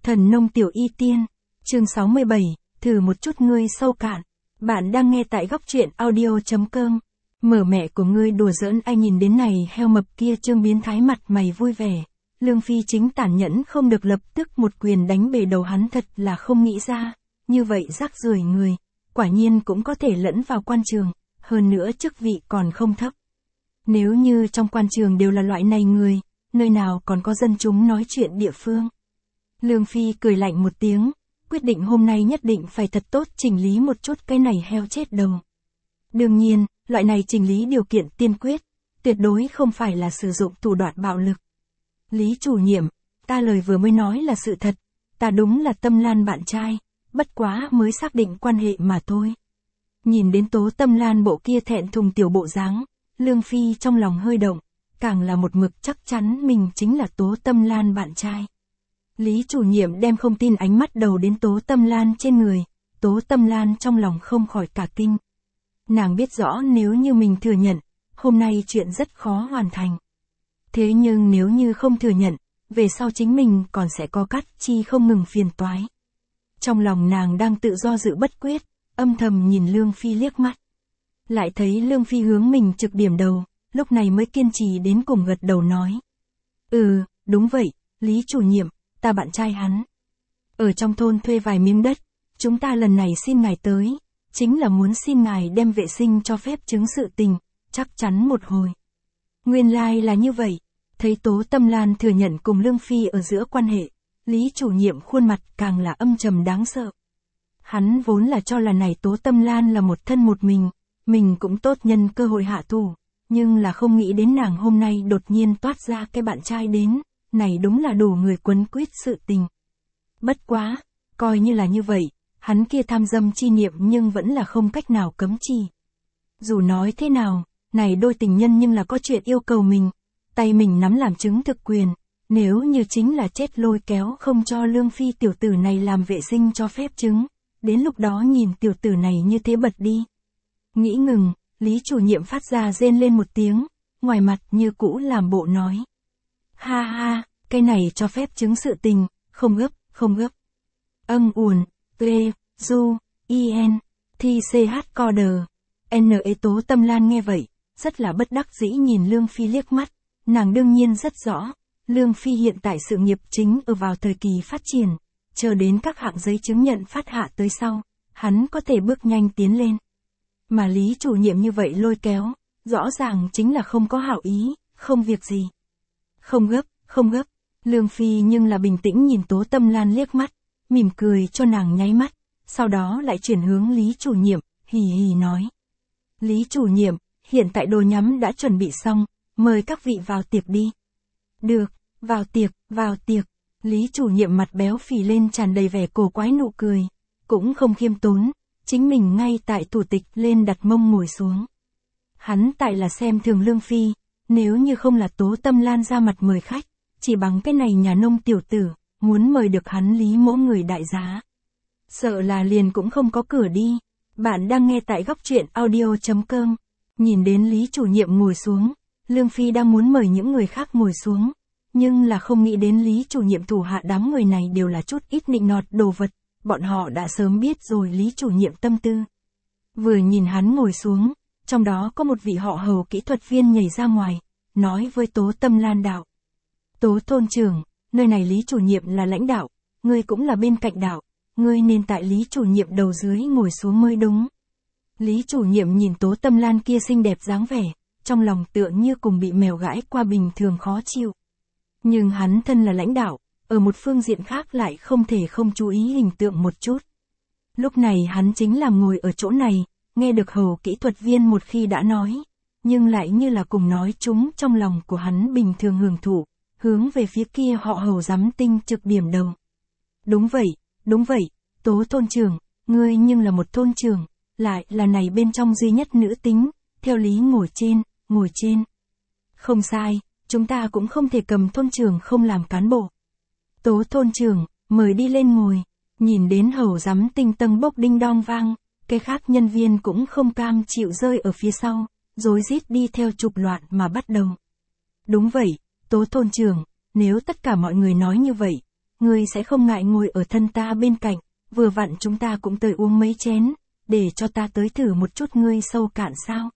Thần nông tiểu y tiên, chương 67, thử một chút ngươi sâu cạn. Bạn đang nghe tại góc truyện audio.com. Mở mẹ của ngươi đùa giỡn, ai nhìn đến này heo mập kia trương biến thái mặt mày vui vẻ. Lương Phi chính tàn nhẫn không được lập tức một quyền đánh bể đầu hắn, thật là không nghĩ ra. Như vậy rác rưởi người, quả nhiên cũng có thể lẫn vào quan trường, hơn nữa chức vị còn không thấp. Nếu như trong quan trường đều là loại này người, nơi nào còn có dân chúng nói chuyện địa phương. Lương Phi cười lạnh một tiếng, quyết định hôm nay nhất định phải thật tốt chỉnh lý một chút cái này heo chết đầu. Đương nhiên, loại này chỉnh lý điều kiện tiên quyết, tuyệt đối không phải là sử dụng thủ đoạn bạo lực. Lý chủ nhiệm, ta lời vừa mới nói là sự thật, ta đúng là Tâm Lan bạn trai, bất quá mới xác định quan hệ mà thôi. Nhìn đến Tố Tâm Lan bộ kia thẹn thùng tiểu bộ dáng, Lương Phi trong lòng hơi động, càng là một mực chắc chắn mình chính là Tố Tâm Lan bạn trai. Lý chủ nhiệm đem không tin ánh mắt đầu đến Tố Tâm Lan trên người, Tố Tâm Lan trong lòng không khỏi cả kinh. Nàng biết rõ nếu như mình thừa nhận, hôm nay chuyện rất khó hoàn thành. Thế nhưng nếu như không thừa nhận, về sau chính mình còn sẽ có cắt chi không ngừng phiền toái. Trong lòng nàng đang tự do dự bất quyết, âm thầm nhìn Lương Phi liếc mắt. Lại thấy Lương Phi hướng mình trực điểm đầu, lúc này mới kiên trì đến cùng gật đầu nói. Đúng vậy, Lý chủ nhiệm, ta bạn trai hắn. Ở trong thôn thuê vài miếng đất, chúng ta lần này xin ngài tới, chính là muốn xin ngài đem vệ sinh cho phép chứng sự tình, chắc chắn một hồi. Nguyên lai là như vậy, thấy Tố Tâm Lan thừa nhận cùng Lương Phi ở giữa quan hệ, Lý chủ nhiệm khuôn mặt càng là âm trầm đáng sợ. Hắn vốn là cho là này Tố Tâm Lan là một thân một mình cũng tốt nhân cơ hội hạ thủ, nhưng là không nghĩ đến nàng hôm nay đột nhiên toát ra cái bạn trai đến, này đúng là đủ người quấn quýt sự tình. Bất quá, coi như là như vậy, hắn kia tham dâm chi niệm nhưng vẫn là không cách nào cấm chỉ. Dù nói thế nào, này đôi tình nhân nhưng là có chuyện yêu cầu mình, tay mình nắm làm chứng thực quyền, nếu như chính là chết lôi kéo không cho Lương Phi tiểu tử này làm vệ sinh cho phép chứng, đến lúc đó nhìn tiểu tử này như thế bật đi. Nghĩ ngừng, Lý chủ nhiệm phát ra rên lên một tiếng, ngoài mặt như cũ làm bộ nói. Ha ha, cái này cho phép chứng sự tình, không gấp. Uồn, du, thi ch coder, Tố Tâm Lan nghe vậy, rất là bất đắc dĩ nhìn Lương Phi liếc mắt, nàng đương nhiên rất rõ, Lương Phi hiện tại sự nghiệp chính ở vào thời kỳ phát triển, chờ đến các hạng giấy chứng nhận phát hạ tới sau, hắn có thể bước nhanh tiến lên. Mà Lý chủ nhiệm như vậy lôi kéo, rõ ràng chính là không có hảo ý, không việc gì. Không gấp, Lương Phi nhưng là bình tĩnh nhìn Tố Tâm Lan liếc mắt, mỉm cười cho nàng nháy mắt, sau đó lại chuyển hướng Lý chủ nhiệm, hì hì nói. Lý chủ nhiệm, hiện tại đồ nhắm đã chuẩn bị xong, mời các vị vào tiệc đi. Được, vào tiệc, Lý chủ nhiệm mặt béo phì lên tràn đầy vẻ cổ quái nụ cười, cũng không khiêm tốn, chính mình ngay tại thủ tịch lên đặt mông ngồi xuống. Hắn tại là xem thường Lương Phi, nếu như không là Tố Tâm Lan ra mặt mời khách, chỉ bằng cái này nhà nông tiểu tử, muốn mời được hắn Lý mỗ người đại giá. Sợ là liền cũng không có cửa đi. Bạn đang nghe tại góc truyện audio.com. Nhìn đến Lý chủ nhiệm ngồi xuống, Lương Phi đang muốn mời những người khác ngồi xuống, nhưng là không nghĩ đến Lý chủ nhiệm thủ hạ đám người này đều là chút ít nịnh nọt đồ vật, bọn họ đã sớm biết rồi Lý chủ nhiệm tâm tư. Vừa nhìn hắn ngồi xuống, trong đó có một vị họ Hầu kỹ thuật viên nhảy ra ngoài, nói với Tố Tâm Lan đạo. Tố thôn trưởng, nơi này Lý chủ nhiệm là lãnh đạo, ngươi cũng là bên cạnh đạo, ngươi nên tại Lý chủ nhiệm đầu dưới ngồi xuống mới đúng. Lý chủ nhiệm nhìn Tố Tâm Lan kia xinh đẹp dáng vẻ, trong lòng tựa như cùng bị mèo gãi qua bình thường khó chịu. Nhưng hắn thân là lãnh đạo, ở một phương diện khác lại không thể không chú ý hình tượng một chút. Lúc này hắn chính là ngồi ở chỗ này, nghe được Hầu kỹ thuật viên một khi đã nói, nhưng lại như là cùng nói chúng trong lòng của hắn bình thường hưởng thụ, hướng về phía kia họ Hầu giám tinh trực điểm đầu. Đúng vậy, Tố thôn trưởng, ngươi nhưng là một thôn trưởng, lại là này bên trong duy nhất nữ tính, theo lý ngồi trên. Không sai, chúng ta cũng không thể cầm thôn trưởng không làm cán bộ. Tố thôn trưởng, mời đi lên ngồi, nhìn đến Hầu giám tinh tâng bốc đinh đong vang, cái khác nhân viên cũng không cam chịu rơi ở phía sau, rối rít đi theo trục loạn mà bắt đầu. Đúng vậy, Tố thôn trưởng, nếu tất cả mọi người nói như vậy, ngươi sẽ không ngại ngồi ở thân ta bên cạnh, vừa vặn chúng ta cũng tới uống mấy chén, để cho ta tới thử một chút ngươi sâu cạn sao.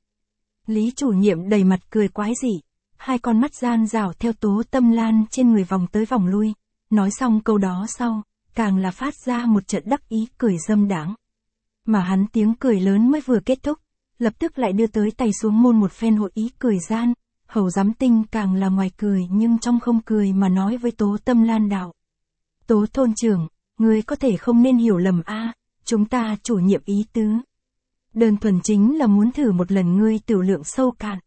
Lý chủ nhiệm đầy mặt cười quái dị, hai con mắt gian rảo theo Tố Tâm Lan trên người vòng tới vòng lui, nói xong câu đó sau, càng là phát ra một trận đắc ý cười dâm đãng. Mà hắn tiếng cười lớn mới vừa kết thúc, lập tức lại đưa tới tay xuống môn một phen hội ý cười gian, Hầu Giám Tinh càng là ngoài cười nhưng trong không cười mà nói với Tố Tâm Lan đạo. Tố thôn trưởng, ngươi có thể không nên hiểu lầm a, chúng ta chủ nhiệm ý tứ. Đơn thuần chính là muốn thử một lần ngươi tiểu lượng sâu cạn.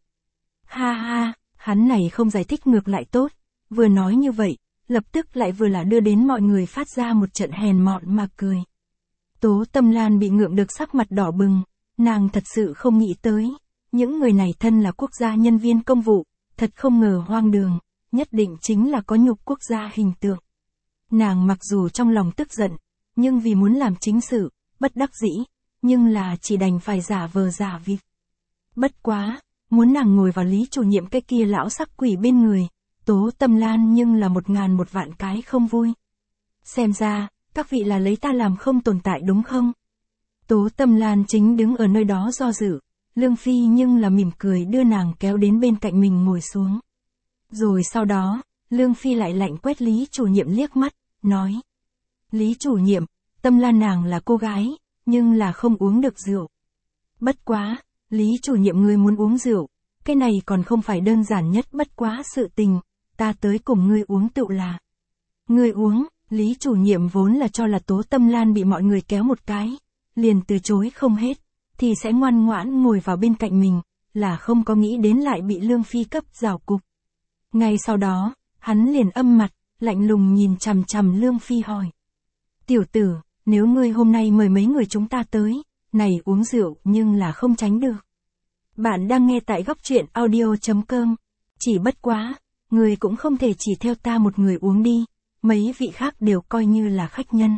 Ha ha, hắn này không giải thích ngược lại tốt, vừa nói như vậy, lập tức lại vừa là đưa đến mọi người phát ra một trận hèn mọn mà cười. Tố Tâm Lan bị ngượng được sắc mặt đỏ bừng, nàng thật sự không nghĩ tới, những người này thân là quốc gia nhân viên công vụ, thật không ngờ hoang đường, nhất định chính là có nhục quốc gia hình tượng. Nàng mặc dù trong lòng tức giận, nhưng vì muốn làm chính sự, bất đắc dĩ, nhưng là chỉ đành phải giả vờ giả vịt. Bất quá, muốn nàng ngồi vào Lý chủ nhiệm cái kia lão sắc quỷ bên người, Tố Tâm Lan nhưng là 1000 một vạn cái không vui. Xem ra, các vị là lấy ta làm không tồn tại đúng không? Tố Tâm Lan chính đứng ở nơi đó do dự, Lương Phi nhưng là mỉm cười đưa nàng kéo đến bên cạnh mình ngồi xuống. Rồi sau đó, Lương Phi lại lạnh quét Lý chủ nhiệm liếc mắt, nói. Lý chủ nhiệm, Tâm Lan nàng là cô gái, nhưng là không uống được rượu. Bất quá, Lý chủ nhiệm ngươi muốn uống rượu, cái này còn không phải đơn giản nhất bất quá sự tình, ta tới cùng ngươi uống tựu là. Ngươi uống, Lý chủ nhiệm vốn là cho là Tố Tâm Lan bị mọi người kéo một cái, liền từ chối không hết, thì sẽ ngoan ngoãn ngồi vào bên cạnh mình, là không có nghĩ đến lại bị Lương Phi cấp rào cục. Ngay sau đó, hắn liền âm mặt, lạnh lùng nhìn chằm chằm Lương Phi hỏi. Tiểu tử, nếu ngươi hôm nay mời mấy người chúng ta tới, này uống rượu nhưng là không tránh được. Bạn đang nghe tại góc truyện audio.com, chỉ bất quá, ngươi cũng không thể chỉ theo ta một người uống đi, mấy vị khác đều coi như là khách nhân.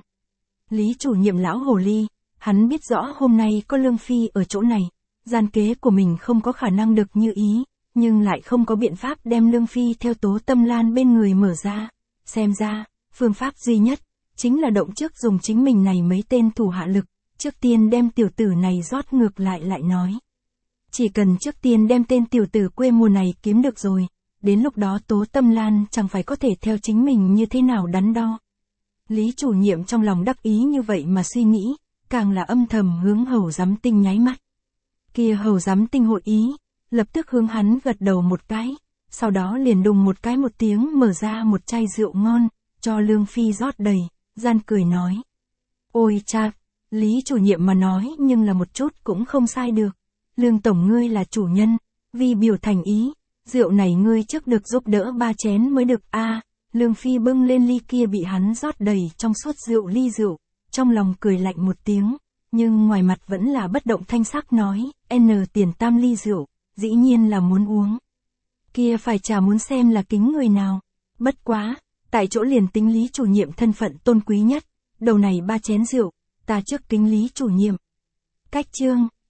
Lý chủ nhiệm lão hồ ly, hắn biết rõ hôm nay có Lương Phi ở chỗ này, gian kế của mình không có khả năng được như ý, nhưng lại không có biện pháp đem Lương Phi theo Tố Tâm Lan bên người mở ra. Xem ra, phương pháp duy nhất, chính là động trước dùng chính mình này mấy tên thủ hạ lực, trước tiên đem tiểu tử này rót ngược lại nói. Chỉ cần trước tiên đem tên tiểu tử quê mùa này kiếm được rồi, đến lúc đó Tố Tâm Lan chẳng phải có thể theo chính mình như thế nào đắn đo. Lý chủ nhiệm trong lòng đắc ý như vậy mà suy nghĩ, càng là âm thầm hướng Hầu Giám Tinh nháy mắt. Kia Hầu Giám Tinh hội ý, lập tức hướng hắn gật đầu một cái, sau đó liền đùng một cái một tiếng mở ra một chai rượu ngon, cho Lương Phi rót đầy, gian cười nói. Ôi cha, Lý chủ nhiệm mà nói nhưng là một chút cũng không sai được. Lương tổng ngươi là chủ nhân, vì biểu thành ý, rượu này ngươi trước được giúp đỡ 3 chén mới được a. Lương Phi bưng lên ly kia bị hắn rót đầy trong suốt rượu ly rượu, trong lòng cười lạnh một tiếng, nhưng ngoài mặt vẫn là bất động thanh sắc nói, tiền tam ly rượu, dĩ nhiên là muốn uống. Kia phải chả muốn xem là kính người nào. Bất quá, tại chỗ liền tính Lý chủ nhiệm thân phận tôn quý nhất, đầu này 3 chén rượu, ta trước kính Lý chủ nhiệm. Cách chương